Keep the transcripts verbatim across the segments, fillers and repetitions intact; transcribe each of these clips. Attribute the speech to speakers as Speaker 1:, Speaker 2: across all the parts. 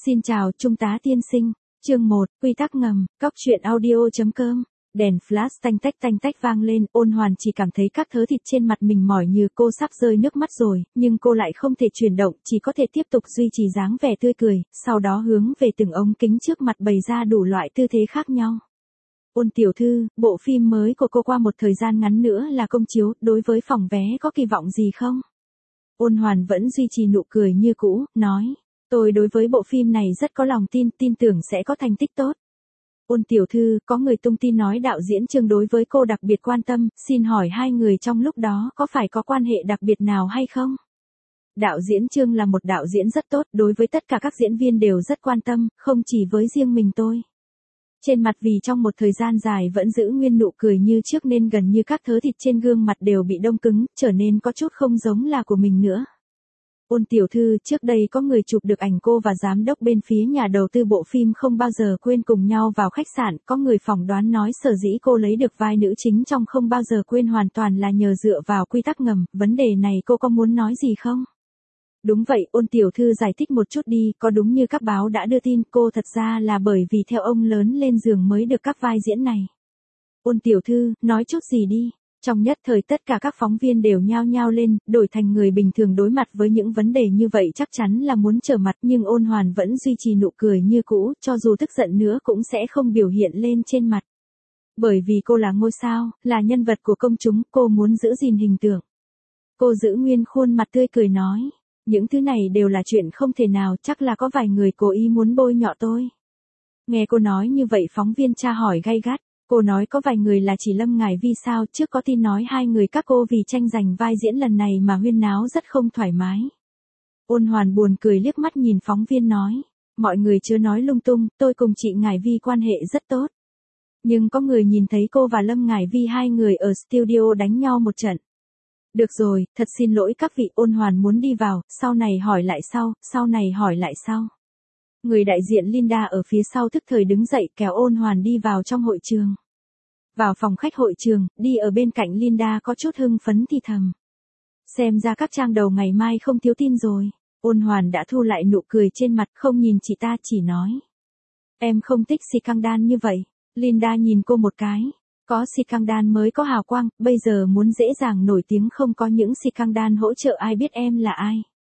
Speaker 1: Xin chào Trung tá tiên sinh, chương một, quy tắc ngầm, cóc truyện audio.com. Đèn flash tanh tách tanh tách vang lên, Ôn Hoàn chỉ cảm thấy các thớ thịt trên mặt mình mỏi như cô sắp rơi nước mắt rồi, nhưng cô lại không thể chuyển động, chỉ có thể tiếp tục duy trì dáng vẻ tươi cười, sau đó hướng về từng ống kính trước mặt bày ra đủ loại tư thế khác nhau. Ôn tiểu thư, bộ phim mới của cô qua một thời gian ngắn nữa là công chiếu, đối với phòng vé có kỳ vọng gì không? Ôn Hoàn vẫn duy trì nụ cười như cũ, nói, tôi đối với bộ phim này rất có lòng tin, tin tưởng sẽ có thành tích tốt. Ôn tiểu thư, có người tung tin nói đạo diễn Trương đối với cô đặc biệt quan tâm, xin hỏi hai người trong lúc đó có phải có quan hệ đặc biệt nào hay không? Đạo diễn Trương là một đạo diễn rất tốt, đối với tất cả các diễn viên đều rất quan tâm, không chỉ với riêng mình tôi. Trên mặt vì trong một thời gian dài vẫn giữ nguyên nụ cười như trước nên gần như các thớ thịt trên gương mặt đều bị đông cứng, trở nên có chút không giống là của mình nữa. Ôn tiểu thư, trước đây có người chụp được ảnh cô và giám đốc bên phía nhà đầu tư bộ phim không bao giờ quên cùng nhau vào khách sạn, có người phỏng đoán nói sở dĩ cô lấy được vai nữ chính trong không bao giờ quên hoàn toàn là nhờ dựa vào quy tắc ngầm, vấn đề này cô có muốn nói gì không? Đúng vậy, Ôn tiểu thư giải thích một chút đi, có đúng như các báo đã đưa tin, cô thật ra là bởi vì theo ông lớn lên giường mới được các vai diễn này. Ôn tiểu thư, nói chút gì đi. Trong nhất thời tất cả các phóng viên đều nhao nhao lên, đổi thành người bình thường đối mặt với những vấn đề như vậy chắc chắn là muốn trở mặt, nhưng Ôn Hoàn vẫn duy trì nụ cười như cũ, cho dù tức giận nữa cũng sẽ không biểu hiện lên trên mặt. Bởi vì cô là ngôi sao, là nhân vật của công chúng, cô muốn giữ gìn hình tượng. Cô giữ nguyên khuôn mặt tươi cười nói, những thứ này đều là chuyện không thể nào, chắc là có vài người cố ý muốn bôi nhọ tôi. Nghe cô nói như vậy phóng viên tra hỏi gay gắt. Cô nói có vài người là chỉ Lâm Ngải Vi sao, trước có tin nói hai người các cô vì tranh giành vai diễn lần này mà huyên náo rất không thoải mái. Ôn Hoàn buồn cười liếc mắt nhìn phóng viên nói, mọi người chưa nói lung tung, tôi cùng chị Ngải Vi quan hệ rất tốt. Nhưng có người nhìn thấy cô và Lâm Ngải Vi hai người ở studio đánh nhau một trận. Được rồi, thật xin lỗi các vị, Ôn Hoàn muốn đi vào, sau này hỏi lại sau, sau này hỏi lại sau. Người đại diện Linda ở phía sau thức thời đứng dậy kéo Ôn Hoàn đi vào trong hội trường. Vào phòng khách hội trường, đi ở bên cạnh Linda có chút hưng phấn thì thầm. Xem ra các trang đầu ngày mai không thiếu tin rồi. Ôn Hoàn đã thu lại nụ cười trên mặt, không nhìn chị ta chỉ nói. Em không thích scandal như vậy. Linda nhìn cô một cái. Có scandal mới có hào quang, bây giờ muốn dễ dàng nổi tiếng không có những scandal hỗ trợ ai biết em là ai.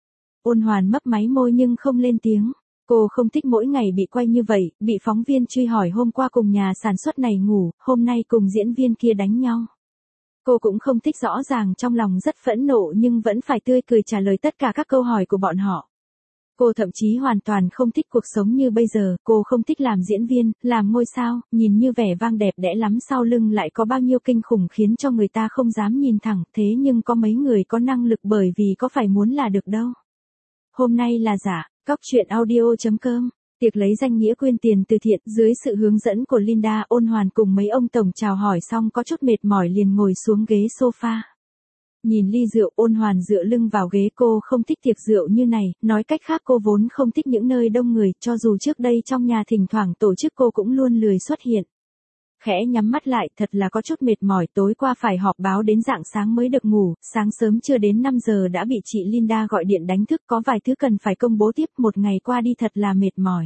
Speaker 1: Ôn Hoàn mấp máy môi nhưng không lên tiếng. Cô không thích mỗi ngày bị quay như vậy, bị phóng viên truy hỏi hôm qua cùng nhà sản xuất này ngủ, hôm nay cùng diễn viên kia đánh nhau. Cô cũng không thích rõ ràng trong lòng rất phẫn nộ nhưng vẫn phải tươi cười trả lời tất cả các câu hỏi của bọn họ. Cô thậm chí hoàn toàn không thích cuộc sống như bây giờ, cô không thích làm diễn viên, làm ngôi sao, nhìn như vẻ vang đẹp đẽ lắm sau lưng lại có bao nhiêu kinh khủng khiến cho người ta không dám nhìn thẳng, thế nhưng có mấy người có năng lực bởi vì có phải muốn là được đâu. Hôm nay là giả. Cóc truyện audio.com, tiệc lấy danh nghĩa quyên tiền từ thiện, dưới sự hướng dẫn của Linda, Ôn Hoàn cùng mấy ông tổng chào hỏi xong có chút mệt mỏi liền ngồi xuống ghế sofa. Nhìn ly rượu, Ôn Hoàn dựa lưng vào ghế, cô không thích tiệc rượu như này, nói cách khác cô vốn không thích những nơi đông người, cho dù trước đây trong nhà thỉnh thoảng tổ chức cô cũng luôn lười xuất hiện. Khẽ nhắm mắt lại, thật là có chút mệt mỏi, tối qua phải họp báo đến rạng sáng mới được ngủ, sáng sớm chưa đến năm giờ đã bị chị Linda gọi điện đánh thức, có vài thứ cần phải công bố tiếp, một ngày qua đi thật là mệt mỏi.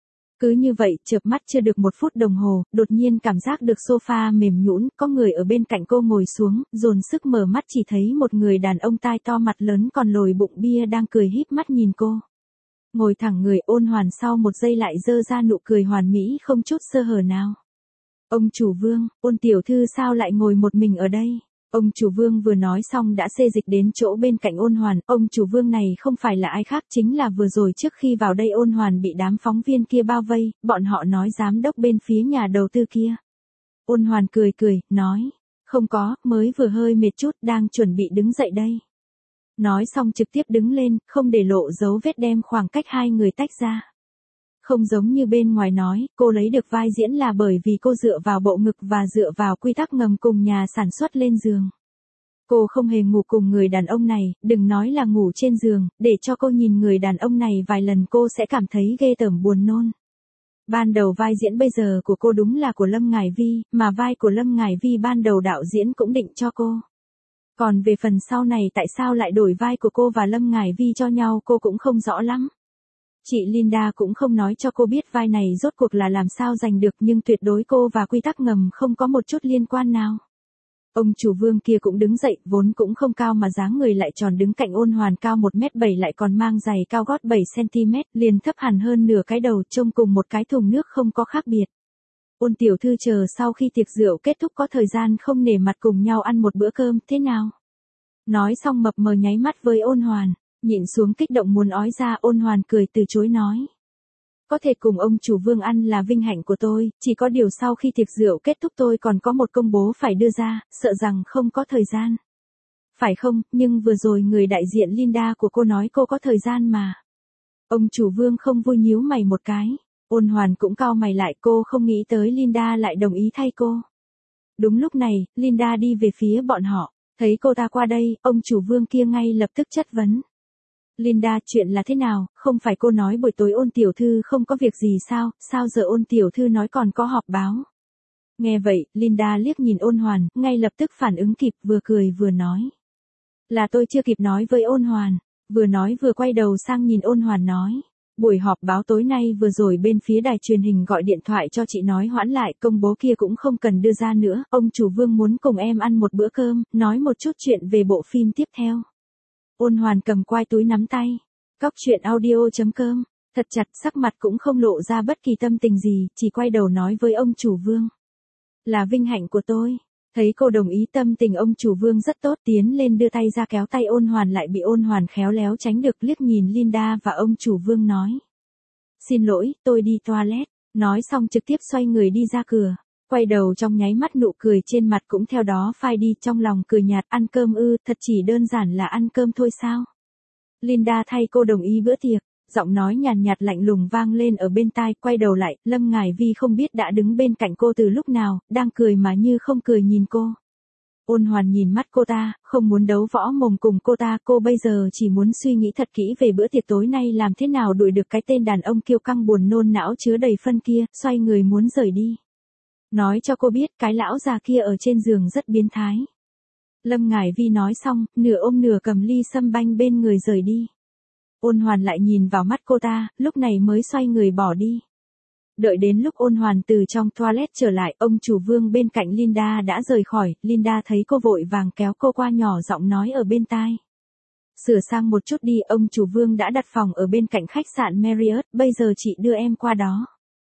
Speaker 1: Cứ như vậy, chợp mắt chưa được một phút đồng hồ, đột nhiên cảm giác được sofa mềm nhũn, có người ở bên cạnh cô ngồi xuống, dồn sức mở mắt chỉ thấy một người đàn ông tai to mặt lớn còn lồi bụng bia đang cười híp mắt nhìn cô. Ngồi thẳng người, Ôn Hoàn sau một giây lại giơ ra nụ cười hoàn mỹ không chút sơ hở nào. Ông chủ Vương, Ôn tiểu thư sao lại ngồi một mình ở đây? Ông chủ Vương vừa nói xong đã xê dịch đến chỗ bên cạnh Ôn Hoàn, ông chủ Vương này không phải là ai khác chính là vừa rồi trước khi vào đây Ôn Hoàn bị đám phóng viên kia bao vây, bọn họ nói giám đốc bên phía nhà đầu tư kia. Ôn Hoàn cười cười, nói, không có, mới vừa hơi mệt chút, đang chuẩn bị đứng dậy đây. Nói xong trực tiếp đứng lên, không để lộ dấu vết đem khoảng cách hai người tách ra. Không giống như bên ngoài nói, cô lấy được vai diễn là bởi vì cô dựa vào bộ ngực và dựa vào quy tắc ngầm cùng nhà sản xuất lên giường. Cô không hề ngủ cùng người đàn ông này, đừng nói là ngủ trên giường, để cho cô nhìn người đàn ông này vài lần cô sẽ cảm thấy ghê tởm buồn nôn. Ban đầu vai diễn bây giờ của cô đúng là của Lâm Ngải Vi, mà vai của Lâm Ngải Vi ban đầu đạo diễn cũng định cho cô. Còn về phần sau này tại sao lại đổi vai của cô và Lâm Ngải Vi cho nhau cô cũng không rõ lắm. Chị Linda cũng không nói cho cô biết vai này rốt cuộc là làm sao giành được, nhưng tuyệt đối cô và quy tắc ngầm không có một chút liên quan nào. Ông chủ Vương kia cũng đứng dậy, vốn cũng không cao mà dáng người lại tròn, đứng cạnh Ôn Hoàn cao một mét bảy lại còn mang giày cao gót bảy xăng-ti-mét, liền thấp hẳn hơn nửa cái đầu, trông cùng một cái thùng nước không có khác biệt. Ôn tiểu thư chờ sau khi tiệc rượu kết thúc có thời gian không nể mặt cùng nhau ăn một bữa cơm, thế nào? Nói xong mập mờ nháy mắt với Ôn Hoàn, nhịn xuống kích động muốn ói ra. Ôn Hoàn cười từ chối nói. Có thể cùng ông chủ Vương ăn là vinh hạnh của tôi, chỉ có điều sau khi tiệc rượu kết thúc tôi còn có một công bố phải đưa ra, sợ rằng không có thời gian. Phải không, nhưng vừa rồi người đại diện Linda của cô nói cô có thời gian mà. Ông chủ Vương không vui nhíu mày một cái. Ôn Hoàn cũng cau mày lại, cô không nghĩ tới Linda lại đồng ý thay cô. Đúng lúc này, Linda đi về phía bọn họ, thấy cô ta qua đây, ông chủ Vương kia ngay lập tức chất vấn. Linda, chuyện là thế nào, không phải cô nói buổi tối Ôn tiểu thư không có việc gì sao, sao giờ Ôn tiểu thư nói còn có họp báo. Nghe vậy, Linda liếc nhìn Ôn Hoàn, ngay lập tức phản ứng kịp, vừa cười vừa nói. Là tôi chưa kịp nói với Ôn Hoàn, vừa nói vừa quay đầu sang nhìn Ôn Hoàn nói. Buổi họp báo tối nay vừa rồi bên phía đài truyền hình gọi điện thoại cho chị nói hoãn lại, công bố kia cũng không cần đưa ra nữa, ông chủ Vương muốn cùng em ăn một bữa cơm, nói một chút chuyện về bộ phim tiếp theo. Ôn Hoàn cầm quai túi nắm tay, cóc truyện audio chấm com, thật chặt, sắc mặt cũng không lộ ra bất kỳ tâm tình gì, chỉ quay đầu nói với ông chủ Vương. Là vinh hạnh của tôi. Thấy cô đồng ý, tâm tình ông chủ Vương rất tốt, tiến lên đưa tay ra kéo tay Ôn Hoàn lại bị Ôn Hoàn khéo léo tránh được, liếc nhìn Linda và ông chủ Vương nói. Xin lỗi, tôi đi toilet, nói xong trực tiếp xoay người đi ra cửa, quay đầu trong nháy mắt nụ cười trên mặt cũng theo đó phai đi, trong lòng cười nhạt, ăn cơm ư, thật chỉ đơn giản là ăn cơm thôi sao? Linda thay cô đồng ý bữa tiệc, giọng nói nhàn nhạt lạnh lùng vang lên ở bên tai, quay đầu lại, Lâm Ngải Vi không biết đã đứng bên cạnh cô từ lúc nào, đang cười mà như không cười nhìn cô. Ôn Hoàn nhìn mắt cô ta, không muốn đấu võ mồm cùng cô ta, cô bây giờ chỉ muốn suy nghĩ thật kỹ về bữa tiệc tối nay làm thế nào đuổi được cái tên đàn ông kiêu căng buồn nôn não chứa đầy phân kia, xoay người muốn rời đi. Nói cho cô biết cái lão già kia ở trên giường rất biến thái. Lâm Ngải Vi nói xong, nửa ôm nửa cầm ly sâm banh bên người rời đi. Ôn Hoàn lại nhìn vào mắt cô ta, lúc này mới xoay người bỏ đi. Đợi đến lúc Ôn Hoàn từ trong toilet trở lại, ông chủ Vương bên cạnh Linda đã rời khỏi, Linda thấy cô vội vàng kéo cô qua, nhỏ giọng nói ở bên tai. Sửa sang một chút đi, ông chủ Vương đã đặt phòng ở bên cạnh khách sạn Marriott, bây giờ chị đưa em qua đó.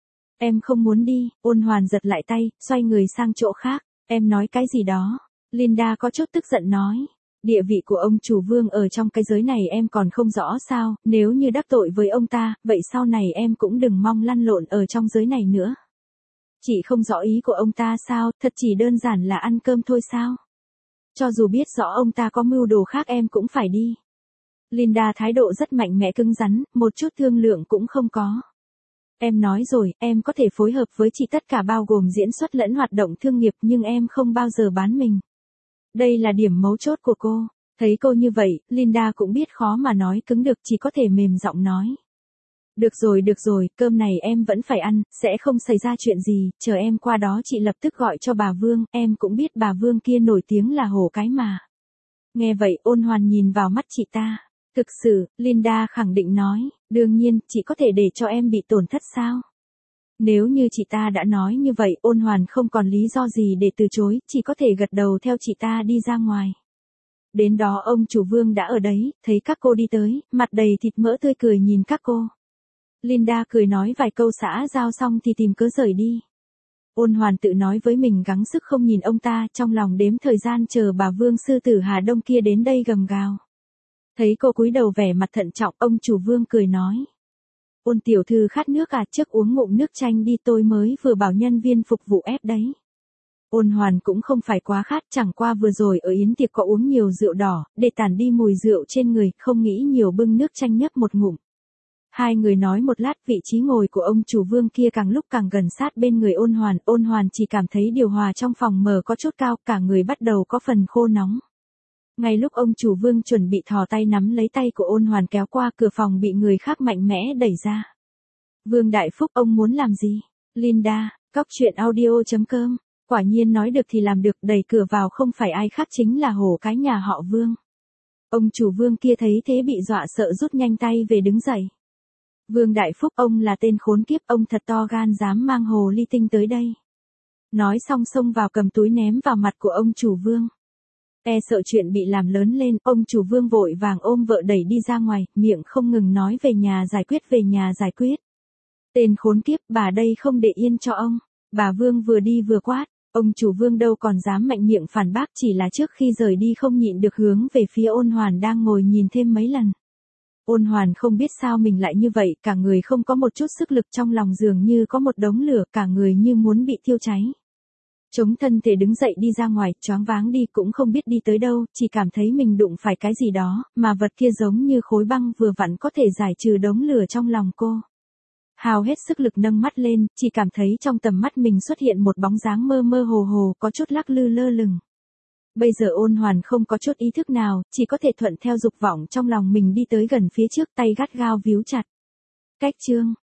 Speaker 1: Em không muốn đi. Ôn Hoàn giật lại tay, xoay người sang chỗ khác. Em nói cái gì đó? Linda có chút tức giận nói. Địa vị của ông chủ Vương ở trong cái giới này em còn không rõ sao, nếu như đắc tội với ông ta, vậy sau này em cũng đừng mong lăn lộn ở trong giới này nữa. Chị không rõ ý của ông ta sao, thật chỉ đơn giản là ăn cơm thôi sao? Cho dù biết rõ ông ta có mưu đồ khác em cũng phải đi. Linda thái độ rất mạnh mẽ cứng rắn, một chút thương lượng cũng không có. Em nói rồi, em có thể phối hợp với chị tất cả bao gồm diễn xuất lẫn hoạt động thương nghiệp, nhưng em không bao giờ bán mình. Đây là điểm mấu chốt của cô. Thấy cô như vậy, Linda cũng biết khó mà nói cứng được, chỉ có thể mềm giọng nói. Được rồi được rồi, cơm này em vẫn phải ăn, sẽ không xảy ra chuyện gì, chờ em qua đó chị lập tức gọi cho bà Vương, em cũng biết bà Vương kia nổi tiếng là hổ cái mà. Nghe vậy, Ôn Hoàn nhìn vào mắt chị ta. Thực sự, Linda khẳng định nói, đương nhiên, chị có thể để cho em bị tổn thất sao? Nếu như chị ta đã nói như vậy, Ôn Hoàn không còn lý do gì để từ chối, chỉ có thể gật đầu theo chị ta đi ra ngoài. Đến đó ông chủ Vương đã ở đấy, thấy các cô đi tới, mặt đầy thịt mỡ tươi cười nhìn các cô. Linda cười nói vài câu xã giao xong thì tìm cớ rời đi. Ôn Hoàn tự nói với mình gắng sức không nhìn ông ta, trong lòng đếm thời gian chờ bà Vương sư tử Hà Đông kia đến đây gầm gào. Thấy cô cúi đầu vẻ mặt thận trọng, ông chủ Vương cười nói. Ôn tiểu thư khát nước à, trước uống ngụm nước chanh đi, tôi mới vừa bảo nhân viên phục vụ ép đấy. Ôn Hoàn cũng không phải quá khát, chẳng qua vừa rồi ở yến tiệc có uống nhiều rượu đỏ, để tản đi mùi rượu trên người, không nghĩ nhiều, bưng nước chanh nhấp một ngụm. Hai người nói một lát, vị trí ngồi của ông chủ Vương kia càng lúc càng gần sát bên người Ôn Hoàn, Ôn Hoàn chỉ cảm thấy điều hòa trong phòng mở có chút cao, cả người bắt đầu có phần khô nóng. Ngay lúc ông chủ Vương chuẩn bị thò tay nắm lấy tay của Ôn Hoàn kéo qua, cửa phòng bị người khác mạnh mẽ đẩy ra. Vương Đại Phúc, ông muốn làm gì? Linda, cóc truyện audio chấm com, quả nhiên nói được thì làm được, đẩy cửa vào không phải ai khác chính là hổ cái nhà họ Vương. Ông chủ Vương kia thấy thế bị dọa sợ rút nhanh tay về đứng dậy. Vương Đại Phúc, ông là tên khốn kiếp, ông thật to gan dám mang hồ ly tinh tới đây. Nói xong xông vào cầm túi ném vào mặt của ông chủ Vương. E sợ chuyện bị làm lớn lên, ông chủ Vương vội vàng ôm vợ đẩy đi ra ngoài, miệng không ngừng nói về nhà giải quyết về nhà giải quyết. Tên khốn kiếp, bà đây không để yên cho ông. Bà Vương vừa đi vừa quát, ông chủ Vương đâu còn dám mạnh miệng phản bác, chỉ là trước khi rời đi không nhịn được hướng về phía Ôn Hoàn đang ngồi nhìn thêm mấy lần. Ôn Hoàn không biết sao mình lại như vậy, cả người không có một chút sức lực, trong lòng dường như có một đống lửa, cả người như muốn bị thiêu cháy. Chống thân thể đứng dậy đi ra ngoài, choáng váng đi cũng không biết đi tới đâu, chỉ cảm thấy mình đụng phải cái gì đó, mà vật kia giống như khối băng vừa vặn có thể giải trừ đống lửa trong lòng cô. Hào hết sức lực nâng mắt lên, chỉ cảm thấy trong tầm mắt mình xuất hiện một bóng dáng mơ mơ hồ hồ, có chút lắc lư lơ lửng. Bây giờ Ôn Hoàn không có chút ý thức nào, chỉ có thể thuận theo dục vọng trong lòng mình đi tới gần phía trước, tay gắt gao víu chặt. Cách chương